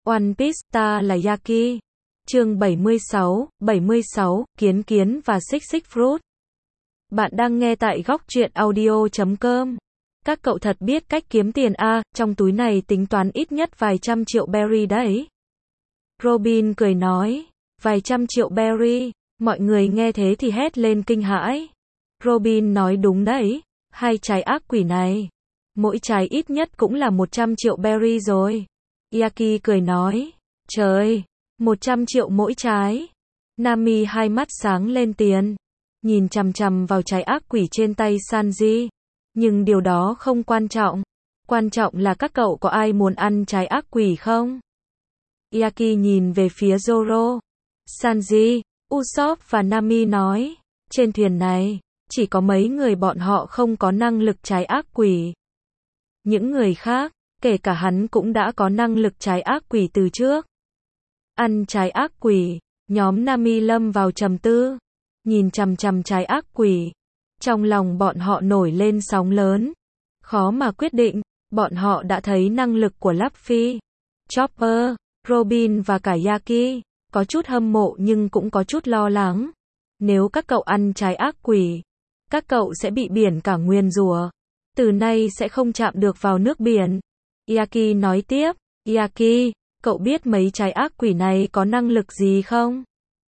One Piece, ta là Yaki. Chương 76, Kiến Kiến và Xích Xích Fruit. Bạn đang nghe tại góc truyện audio.com. Các cậu thật biết cách kiếm tiền à, trong túi này tính toán ít nhất vài trăm triệu berry đấy. Robin cười nói, vài trăm triệu berry, mọi người nghe thế thì hét lên kinh hãi. Robin nói đúng đấy, hai trái ác quỷ này, mỗi trái ít nhất cũng là 100 triệu berry rồi. Yaki cười nói, trời, 100 triệu mỗi trái. Nami hai mắt sáng lên tiền, nhìn chằm chằm vào trái ác quỷ trên tay Sanji. Nhưng điều đó không quan trọng. Quan trọng là các cậu có ai muốn ăn trái ác quỷ không? Yaki nhìn về phía Zoro, Sanji, Usopp và Nami nói, trên thuyền này, chỉ có mấy người bọn họ không có năng lực trái ác quỷ. Những người khác, kể cả hắn cũng đã có năng lực trái ác quỷ từ trước. Ăn trái ác quỷ, nhóm Nami lâm vào trầm tư, nhìn chằm chằm trái ác quỷ. Trong lòng bọn họ nổi lên sóng lớn, khó mà quyết định, bọn họ đã thấy năng lực của Luffy, Chopper, Robin và cả Yaki, có chút hâm mộ nhưng cũng có chút lo lắng. Nếu các cậu ăn trái ác quỷ, các cậu sẽ bị biển cả nguyền rủa, từ nay sẽ không chạm được vào nước biển. Yaki nói tiếp, Yaki, cậu biết mấy trái ác quỷ này có năng lực gì không?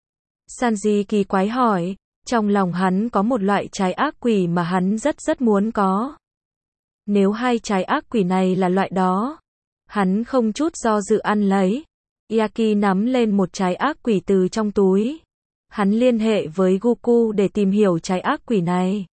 Sanji kỳ quái hỏi, trong lòng hắn có một loại trái ác quỷ mà hắn rất muốn có. Nếu hai trái ác quỷ này là loại đó, hắn không chút do dự ăn lấy. Yaki nắm lên một trái ác quỷ từ trong túi. Hắn liên hệ với Goku để tìm hiểu trái ác quỷ này.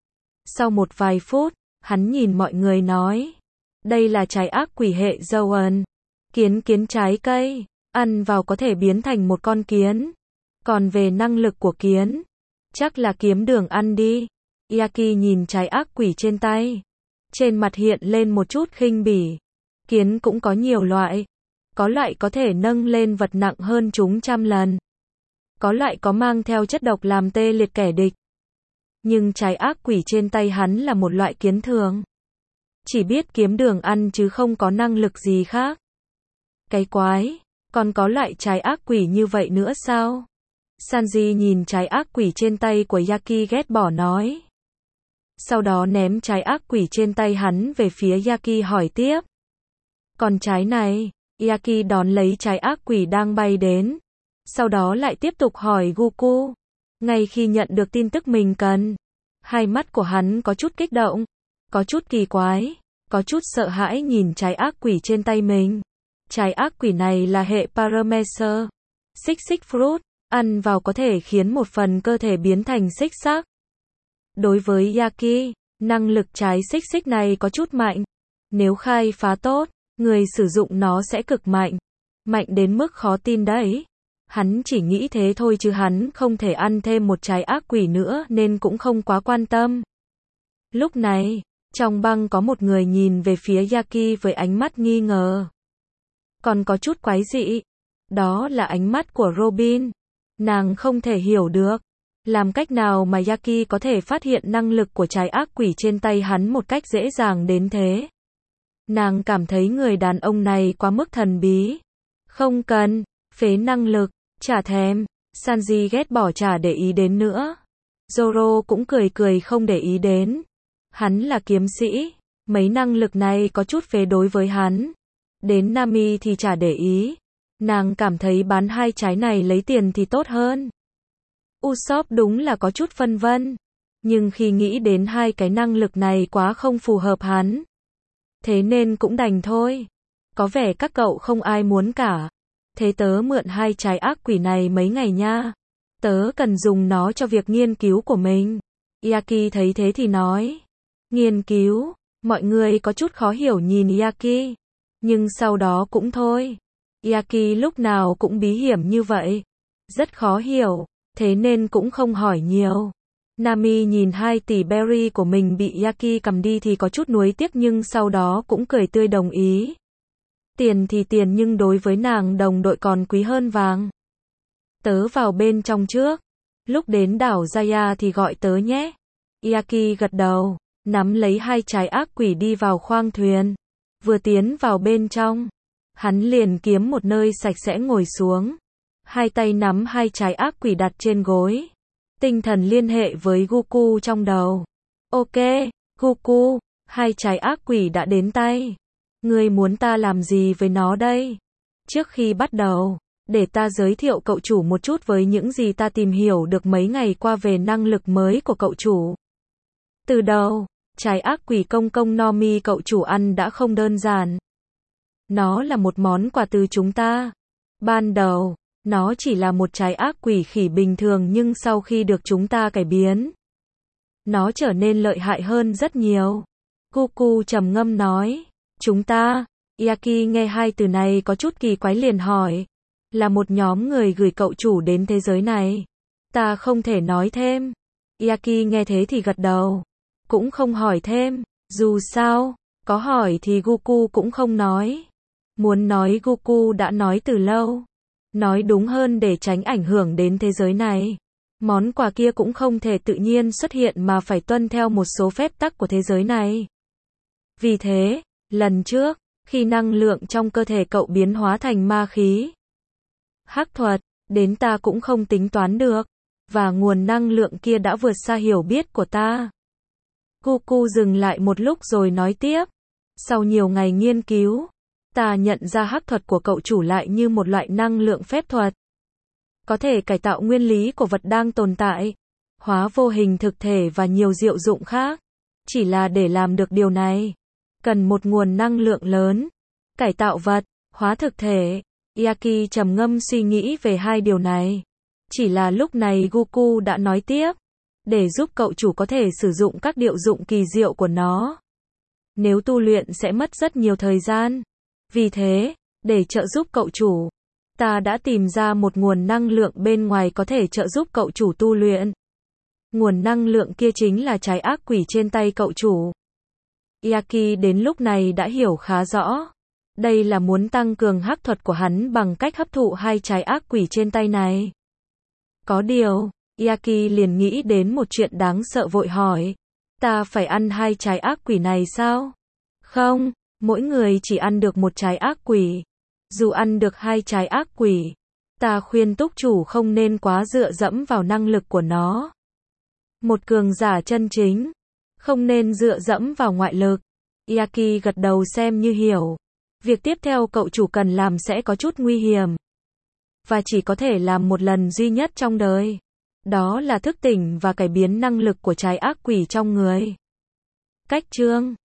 Sau một vài phút, hắn nhìn mọi người nói, đây là trái ác quỷ hệ Zoan. Kiến kiến trái cây, ăn vào có thể biến thành một con kiến. Còn về năng lực của kiến, chắc là kiếm đường ăn đi. Yaki nhìn trái ác quỷ trên tay, trên mặt hiện lên một chút khinh bỉ. Kiến cũng có nhiều loại. Có loại có thể nâng lên vật nặng hơn chúng trăm lần. Có loại có mang theo chất độc làm tê liệt kẻ địch. Nhưng trái ác quỷ trên tay hắn là một loại kiến thường. Chỉ biết kiếm đường ăn chứ không có năng lực gì khác. Cái quái, còn có loại trái ác quỷ như vậy nữa sao? Sanji nhìn trái ác quỷ trên tay của Yaki ghét bỏ nói. Sau đó ném trái ác quỷ trên tay hắn về phía Yaki hỏi tiếp. Còn trái này, Yaki đón lấy trái ác quỷ đang bay đến. Sau đó lại tiếp tục hỏi Goku. Ngay khi nhận được tin tức mình cần, hai mắt của hắn có chút kích động, có chút kỳ quái, có chút sợ hãi nhìn trái ác quỷ trên tay mình. Trái ác quỷ này là hệ Paramecer, Xích Xích Fruit, ăn vào có thể khiến một phần cơ thể biến thành xích xác. Đối với Yaki, năng lực trái xích xích này có chút mạnh. Nếu khai phá tốt, người sử dụng nó sẽ cực mạnh. Mạnh đến mức khó tin đấy. Hắn chỉ nghĩ thế thôi chứ hắn không thể ăn thêm một trái ác quỷ nữa nên cũng không quá quan tâm. Lúc này, trong băng có một người nhìn về phía Yaki với ánh mắt nghi ngờ. Còn có chút quái dị. Đó là ánh mắt của Robin. Nàng không thể hiểu được. Làm cách nào mà Yaki có thể phát hiện năng lực của trái ác quỷ trên tay hắn một cách dễ dàng đến thế. Nàng cảm thấy người đàn ông này quá mức thần bí. Không cần, phế năng lực, chả thèm. Sanji ghét bỏ chả để ý đến nữa. Zoro cũng cười không để ý đến. Hắn là kiếm sĩ, mấy năng lực này có chút phế đối với hắn. Đến Nami thì chả để ý. Nàng cảm thấy bán hai trái này lấy tiền thì tốt hơn. Usopp đúng là có chút phân vân. Nhưng khi nghĩ đến hai cái năng lực này quá không phù hợp hắn. Thế nên cũng đành thôi. Có vẻ các cậu không ai muốn cả. Thế tớ mượn hai trái ác quỷ này mấy ngày nha. Tớ cần dùng nó cho việc nghiên cứu của mình. Yaki thấy thế thì nói. Nghiên cứu, mọi người có chút khó hiểu nhìn Yaki. Nhưng sau đó cũng thôi. Yaki lúc nào cũng bí hiểm như vậy. Rất khó hiểu, thế nên cũng không hỏi nhiều. Nami nhìn 2 tỷ berry của mình bị Yaki cầm đi thì có chút nuối tiếc nhưng sau đó cũng cười tươi đồng ý. Tiền thì tiền nhưng đối với nàng đồng đội còn quý hơn vàng. Tớ vào bên trong trước. Lúc đến đảo Zaya thì gọi tớ nhé. Yaki gật đầu, nắm lấy hai trái ác quỷ đi vào khoang thuyền. Vừa tiến vào bên trong, Hắn liền kiếm một nơi sạch sẽ ngồi xuống. Hai tay nắm hai trái ác quỷ đặt trên gối. Tinh thần liên hệ với Goku trong đầu. Ok, Goku, hai trái ác quỷ đã đến tay. Ngươi muốn ta làm gì với nó đây? Trước khi bắt đầu, để ta giới thiệu cậu chủ một chút với những gì ta tìm hiểu được mấy ngày qua về năng lực mới của cậu chủ. Từ đầu, trái ác quỷ công công Nomi cậu chủ ăn đã không đơn giản. Nó là một món quà từ chúng ta. Ban đầu, nó chỉ là một trái ác quỷ khỉ bình thường nhưng sau khi được chúng ta cải biến, nó trở nên lợi hại hơn rất nhiều. Goku trầm ngâm nói, chúng ta, Yaki nghe hai từ này có chút kỳ quái liền hỏi, là một nhóm người gửi cậu chủ đến thế giới này. Ta không thể nói thêm. Yaki nghe thế thì gật đầu, cũng không hỏi thêm, dù sao, có hỏi thì Goku cũng không nói. Muốn nói Goku đã nói từ lâu. Nói đúng hơn để tránh ảnh hưởng đến thế giới này. Món quà kia cũng không thể tự nhiên xuất hiện mà phải tuân theo một số phép tắc của thế giới này. Vì thế, lần trước, khi năng lượng trong cơ thể cậu biến hóa thành ma khí, hắc thuật, đến ta cũng không tính toán được. Và nguồn năng lượng kia đã vượt xa hiểu biết của ta. Goku dừng lại một lúc rồi nói tiếp. Sau nhiều ngày nghiên cứu, ta nhận ra hắc thuật của cậu chủ lại như một loại năng lượng phép thuật. Có thể cải tạo nguyên lý của vật đang tồn tại, hóa vô hình thực thể và nhiều diệu dụng khác. Chỉ là để làm được điều này, cần một nguồn năng lượng lớn. Cải tạo vật, hóa thực thể. Yaki trầm ngâm suy nghĩ về hai điều này. Chỉ là lúc này Goku đã nói tiếp. Để giúp cậu chủ có thể sử dụng các điệu dụng kỳ diệu của nó, nếu tu luyện sẽ mất rất nhiều thời gian. Vì thế, để trợ giúp cậu chủ, ta đã tìm ra một nguồn năng lượng bên ngoài có thể trợ giúp cậu chủ tu luyện. Nguồn năng lượng kia chính là trái ác quỷ trên tay cậu chủ. Yaki đến lúc này đã hiểu khá rõ. Đây là muốn tăng cường hắc thuật của hắn bằng cách hấp thụ hai trái ác quỷ trên tay này. Có điều, Yaki liền nghĩ đến một chuyện đáng sợ vội hỏi. Ta phải ăn hai trái ác quỷ này sao? Không, mỗi người chỉ ăn được một trái ác quỷ. Dù ăn được hai trái ác quỷ, ta khuyên túc chủ không nên quá dựa dẫm vào năng lực của nó. Một cường giả chân chính, không nên dựa dẫm vào ngoại lực. Yaki gật đầu xem như hiểu. Việc tiếp theo cậu chủ cần làm sẽ có chút nguy hiểm. Và chỉ có thể làm một lần duy nhất trong đời. Đó là thức tỉnh và cải biến năng lực của trái ác quỷ trong người. Cách chương